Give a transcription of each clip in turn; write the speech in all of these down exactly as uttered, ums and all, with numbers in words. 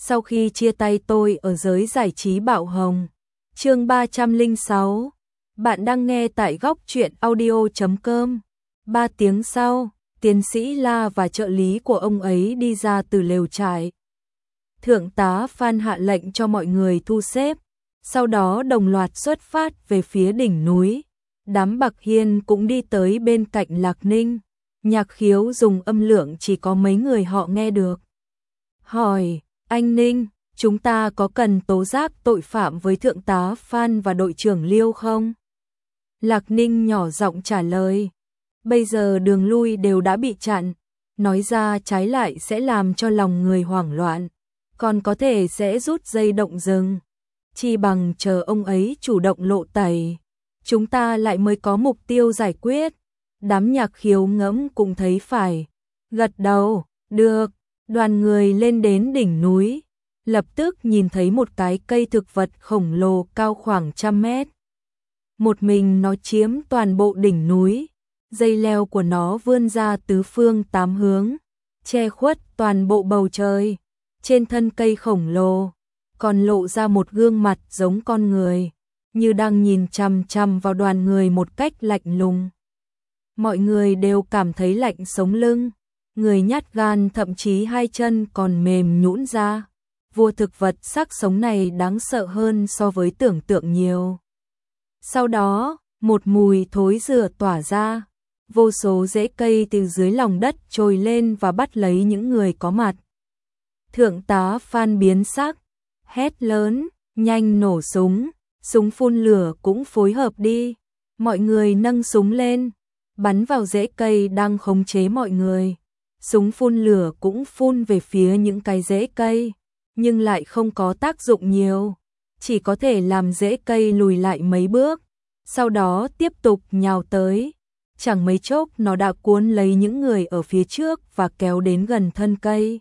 sau khi chia tay tôi ở giới giải trí Bạo Hồng. Chương ba trăm lẻ sáu. Bạn đang nghe tại góc truyện audio chấm com. Ba tiếng sau, tiến sĩ La và trợ lý của ông ấy đi ra từ lều trại. Thượng tá Phan hạ lệnh cho mọi người thu xếp, sau đó đồng loạt xuất phát về phía đỉnh núi. Đám Bạc Hiên cũng đi tới bên cạnh Lạc Ninh. Nhạc Khiếu dùng âm lượng chỉ có mấy người họ nghe được. Hỏi, anh Ninh, chúng ta có cần tố giác tội phạm với Thượng tá Phan và đội trưởng Liêu không? Lạc Ninh nhỏ giọng trả lời. Bây giờ đường lui đều đã bị chặn, nói ra trái lại sẽ làm cho lòng người hoảng loạn, còn có thể sẽ rút dây động rừng. Chi bằng chờ ông ấy chủ động lộ tẩy, chúng ta lại mới có mục tiêu giải quyết. Đám Nhạc Khiếu ngẫm cũng thấy phải, gật đầu, được. Đoàn người lên đến đỉnh núi, lập tức nhìn thấy một cái cây thực vật khổng lồ cao khoảng trăm mét. Một mình nó chiếm toàn bộ đỉnh núi, dây leo của nó vươn ra tứ phương tám hướng, che khuất toàn bộ bầu trời. Trên thân cây khổng lồ, còn lộ ra một gương mặt giống con người, như đang nhìn chằm chằm vào đoàn người một cách lạnh lùng. Mọi người đều cảm thấy lạnh sống lưng, người nhát gan, thậm chí hai chân còn mềm nhũn ra. Vua thực vật xác sống này đáng sợ hơn so với tưởng tượng nhiều. Sau đó, một mùi thối rửa tỏa ra, vô số rễ cây từ dưới lòng đất trồi lên và bắt lấy những người có mặt. Thượng tá Phan biến sắc, hét lớn, nhanh nổ súng, súng phun lửa cũng phối hợp đi. Mọi người nâng súng lên, bắn vào rễ cây đang khống chế mọi người. Súng phun lửa cũng phun về phía những cái rễ cây, nhưng lại không có tác dụng nhiều, chỉ có thể làm rễ cây lùi lại mấy bước, sau đó tiếp tục nhào tới. Chẳng mấy chốc nó đã cuốn lấy những người ở phía trước và kéo đến gần thân cây.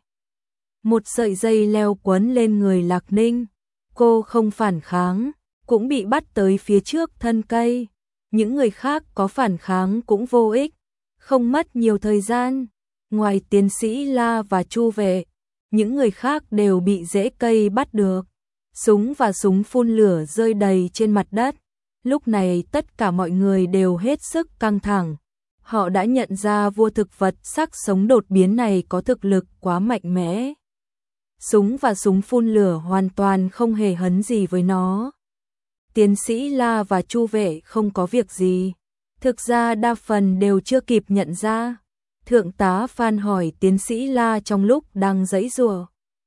Một sợi dây leo quấn lên người Lạc Ninh, cô không phản kháng, cũng bị bắt tới phía trước thân cây. Những người khác có phản kháng cũng vô ích, không mất nhiều thời gian. Ngoài tiến sĩ La và Chu Vệ, những người khác đều bị rễ cây bắt được. Súng và súng phun lửa rơi đầy trên mặt đất. Lúc này tất cả mọi người đều hết sức căng thẳng. Họ đã nhận ra vua thực vật xác sống đột biến này có thực lực quá mạnh mẽ. Súng và súng phun lửa hoàn toàn không hề hấn gì với nó. Tiến sĩ La và Chu Vệ không có việc gì. Thực ra đa phần đều chưa kịp nhận ra. Thượng tá Phan hỏi tiến sĩ La trong lúc đang giãy giụa.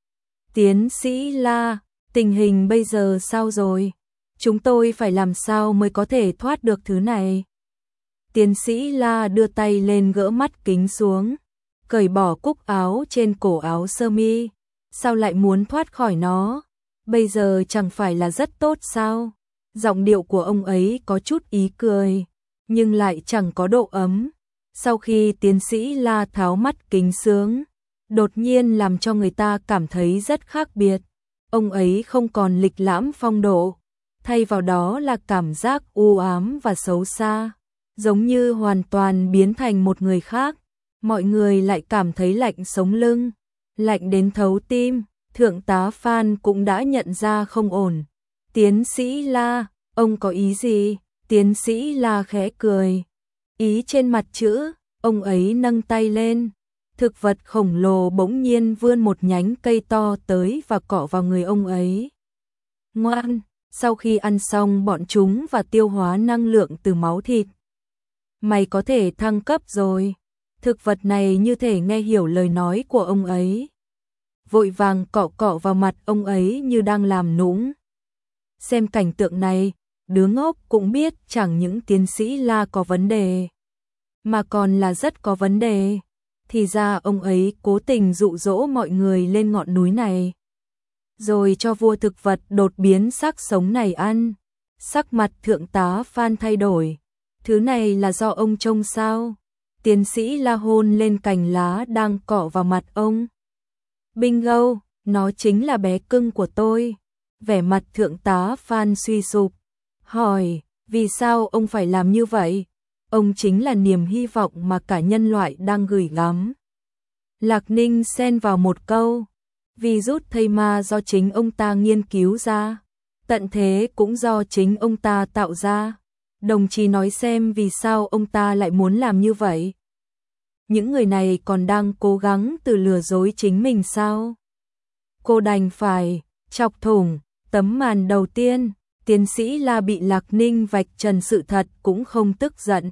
Tiến sĩ La, tình hình bây giờ sao rồi? Chúng tôi phải làm sao mới có thể thoát được thứ này? Tiến sĩ La đưa tay lên gỡ mắt kính xuống, cởi bỏ cúc áo trên cổ áo sơ mi. Sao lại muốn thoát khỏi nó? Bây giờ chẳng phải là rất tốt sao? Giọng điệu của ông ấy có chút ý cười, nhưng lại chẳng có độ ấm. Sau khi tiến sĩ La tháo mắt kính xuống, đột nhiên làm cho người ta cảm thấy rất khác biệt. Ông ấy không còn lịch lãm phong độ, thay vào đó là cảm giác u ám và xấu xa, giống như hoàn toàn biến thành một người khác. Mọi người lại cảm thấy lạnh sống lưng, lạnh đến thấu tim. Thượng tá Phan cũng đã nhận ra không ổn. Tiến sĩ La, ông có ý gì? Tiến sĩ La khẽ cười. Ý trên mặt chữ, ông ấy nâng tay lên. Thực vật khổng lồ bỗng nhiên vươn một nhánh cây to tới và cọ vào người ông ấy. Ngoan, sau khi ăn xong bọn chúng và tiêu hóa năng lượng từ máu thịt, mày có thể thăng cấp rồi. Thực vật này như thể nghe hiểu lời nói của ông ấy, vội vàng cọ cọ vào mặt ông ấy như đang làm nũng. Xem cảnh tượng này, đứa ngốc cũng biết chẳng những tiến sĩ La có vấn đề, mà còn là rất có vấn đề. Thì ra ông ấy cố tình dụ dỗ mọi người lên ngọn núi này, rồi cho vua thực vật đột biến xác sống này ăn. Sắc mặt thượng tá Phan thay đổi. Thứ này là do ông trông sao? Tiến sĩ La hôn lên cành lá đang cọ vào mặt ông. Bingo, nó chính là bé cưng của tôi. Vẻ mặt thượng tá Phan suy sụp, hỏi, vì sao ông phải làm như vậy? Ông chính là niềm hy vọng mà cả nhân loại đang gửi gắm. Lạc Ninh xen vào một câu, Virus thây ma do chính ông ta nghiên cứu ra, tận thế cũng do chính ông ta tạo ra. Đồng chí nói xem vì sao ông ta lại muốn làm như vậy? Những người này còn đang cố gắng tự lừa dối chính mình sao? Cô đành phải chọc thủng tấm màn đầu tiên. Tiến sĩ La bị Lạc Ninh vạch trần sự thật cũng không tức giận.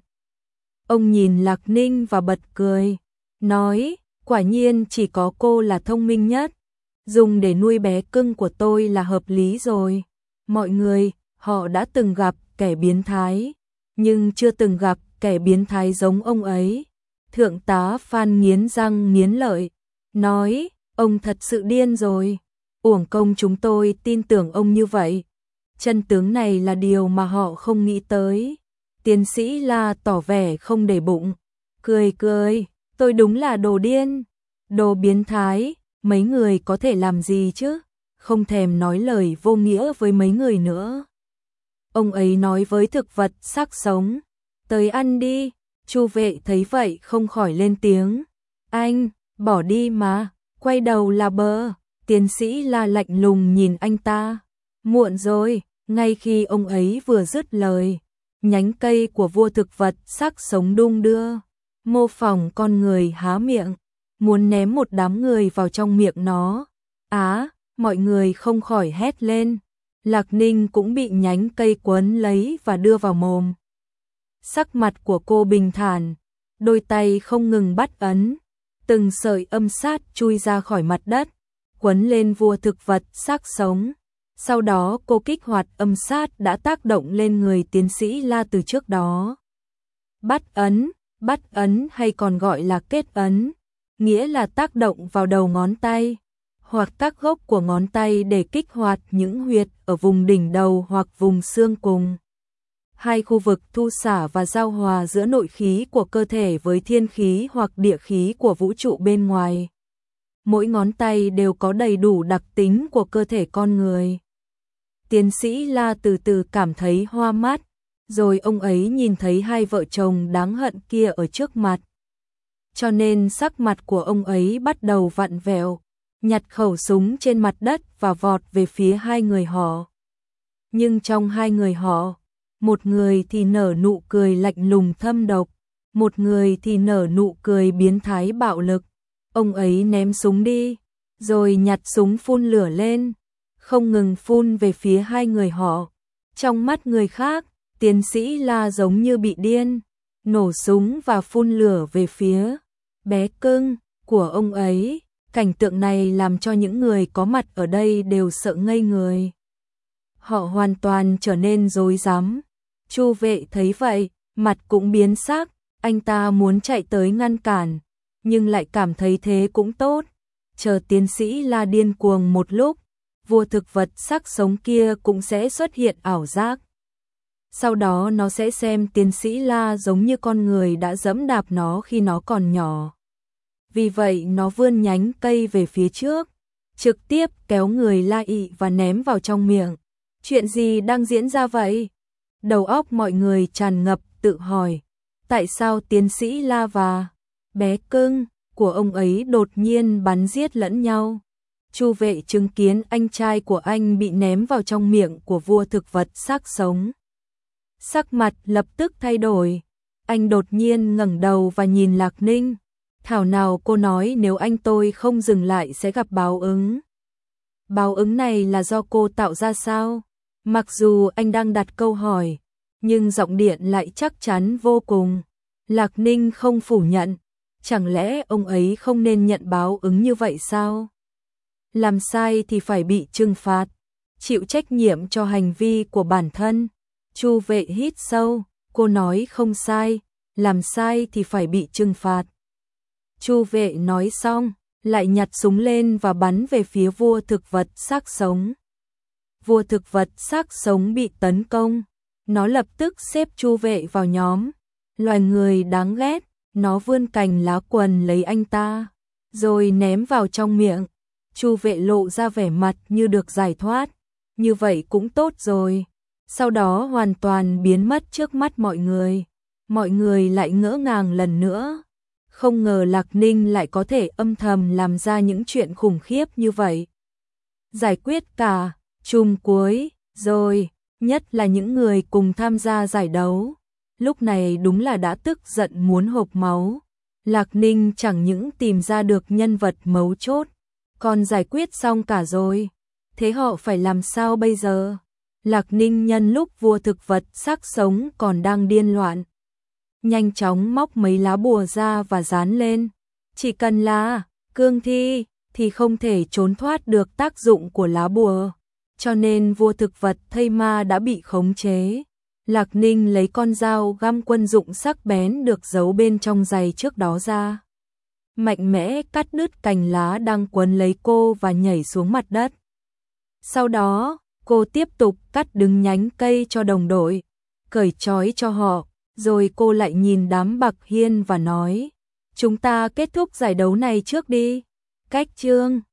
Ông nhìn Lạc Ninh và bật cười, nói, quả nhiên chỉ có cô là thông minh nhất. Dùng để nuôi bé cưng của tôi là hợp lý rồi. Mọi người, họ đã từng gặp kẻ biến thái, nhưng chưa từng gặp kẻ biến thái giống ông ấy. Thượng tá Phan nghiến răng nghiến lợi, nói, ông thật sự điên rồi. Uổng công chúng tôi tin tưởng ông như vậy. Chân tướng này là điều mà họ không nghĩ tới. Tiến sĩ La tỏ vẻ không để bụng, cười cười, tôi đúng là đồ điên, đồ biến thái, mấy người có thể làm gì chứ, không thèm nói lời vô nghĩa với mấy người nữa. Ông ấy nói với thực vật xác sống, tới ăn đi. Chu Vệ thấy vậy không khỏi lên tiếng, anh, bỏ đi mà, quay đầu là bờ. Tiến sĩ La lạnh lùng nhìn anh ta, muộn rồi. Ngay khi ông ấy vừa dứt lời, nhánh cây của vua thực vật xác sống đung đưa, mô phỏng con người há miệng, muốn ném một đám người vào trong miệng nó. Á, mọi người không khỏi hét lên. Lạc Ninh cũng bị nhánh cây quấn lấy và đưa vào mồm. Sắc mặt của cô bình thản, đôi tay không ngừng bắt ấn, từng sợi âm sát chui ra khỏi mặt đất, quấn lên vua thực vật xác sống. Sau đó cô kích hoạt âm sát đã tác động lên người tiến sĩ La từ trước đó. Bắt ấn, bắt ấn hay còn gọi là kết ấn, nghĩa là tác động vào đầu ngón tay hoặc các gốc của ngón tay để kích hoạt những huyệt ở vùng đỉnh đầu hoặc vùng xương cùng. Hai khu vực thu xả và giao hòa giữa nội khí của cơ thể với thiên khí hoặc địa khí của vũ trụ bên ngoài. Mỗi ngón tay đều có đầy đủ đặc tính của cơ thể con người. Tiến sĩ La từ từ cảm thấy hoa mắt, rồi ông ấy nhìn thấy hai vợ chồng đáng hận kia ở trước mặt. Cho nên sắc mặt của ông ấy bắt đầu vặn vẹo, nhặt khẩu súng trên mặt đất và vọt về phía hai người họ. Nhưng trong hai người họ, một người thì nở nụ cười lạnh lùng thâm độc, một người thì nở nụ cười biến thái bạo lực. Ông ấy ném súng đi, rồi nhặt súng phun lửa lên, không ngừng phun về phía hai người họ. Trong mắt người khác, tiến sĩ La giống như bị điên, nổ súng và phun lửa về phía bé cưng của ông ấy. Cảnh tượng này làm cho những người có mặt ở đây đều sợ ngây người. Họ hoàn toàn trở nên rối rắm. Chu Vệ thấy vậy, mặt cũng biến sắc, anh ta muốn chạy tới ngăn cản, nhưng lại cảm thấy thế cũng tốt. Chờ tiến sĩ La điên cuồng một lúc, vua thực vật xác sống kia cũng sẽ xuất hiện ảo giác. Sau đó nó sẽ xem tiến sĩ La giống như con người đã dẫm đạp nó khi nó còn nhỏ. Vì vậy nó vươn nhánh cây về phía trước, trực tiếp kéo người La Ị và ném vào trong miệng. Chuyện gì đang diễn ra vậy? Đầu óc mọi người tràn ngập tự hỏi, tại sao tiến sĩ La và bé cưng của ông ấy đột nhiên bắn giết lẫn nhau? Chu Vệ chứng kiến anh trai của anh bị ném vào trong miệng của vua thực vật xác sống. Sắc mặt lập tức thay đổi, anh đột nhiên ngẩng đầu và nhìn Lạc Ninh. Thảo nào cô nói nếu anh tôi không dừng lại sẽ gặp báo ứng. Báo ứng này là do cô tạo ra sao? Mặc dù anh đang đặt câu hỏi, nhưng giọng điện lại chắc chắn vô cùng. Lạc Ninh không phủ nhận, chẳng lẽ ông ấy không nên nhận báo ứng như vậy sao? Làm sai thì phải bị trừng phạt, chịu trách nhiệm cho hành vi của bản thân. Chu Vệ hít sâu, cô nói không sai, làm sai thì phải bị trừng phạt. Chu Vệ nói xong, lại nhặt súng lên và bắn về phía vua thực vật xác sống. Vua thực vật xác sống bị tấn công, nó lập tức xếp Chu Vệ vào nhóm loài người đáng ghét, nó vươn cành lá quần lấy anh ta, rồi ném vào trong miệng. Chu Vệ lộ ra vẻ mặt như được giải thoát, như vậy cũng tốt rồi. Sau đó hoàn toàn biến mất trước mắt mọi người. Mọi người lại ngỡ ngàng lần nữa. Không ngờ Lạc Ninh lại có thể âm thầm làm ra những chuyện khủng khiếp như vậy. Giải quyết cả chùm cuối rồi, nhất là những người cùng tham gia giải đấu. Lúc này đúng là đã tức giận muốn hộc máu. Lạc Ninh chẳng những tìm ra được nhân vật mấu chốt, còn giải quyết xong cả rồi. Thế họ phải làm sao bây giờ? Lạc Ninh nhân lúc vua thực vật xác sống còn đang điên loạn, nhanh chóng móc mấy lá bùa ra và dán lên. Chỉ cần là cương thi thì không thể trốn thoát được tác dụng của lá bùa, cho nên vua thực vật thây ma đã bị khống chế. Lạc Ninh lấy con dao găm quân dụng sắc bén được giấu bên trong giày trước đó ra, mạnh mẽ cắt đứt cành lá đang quấn lấy cô và nhảy xuống mặt đất. Sau đó, cô tiếp tục cắt đứng nhánh cây cho đồng đội, cởi trói cho họ, rồi cô lại nhìn đám Bạc Hiên và nói: "Chúng ta kết thúc giải đấu này trước đi." Cách chương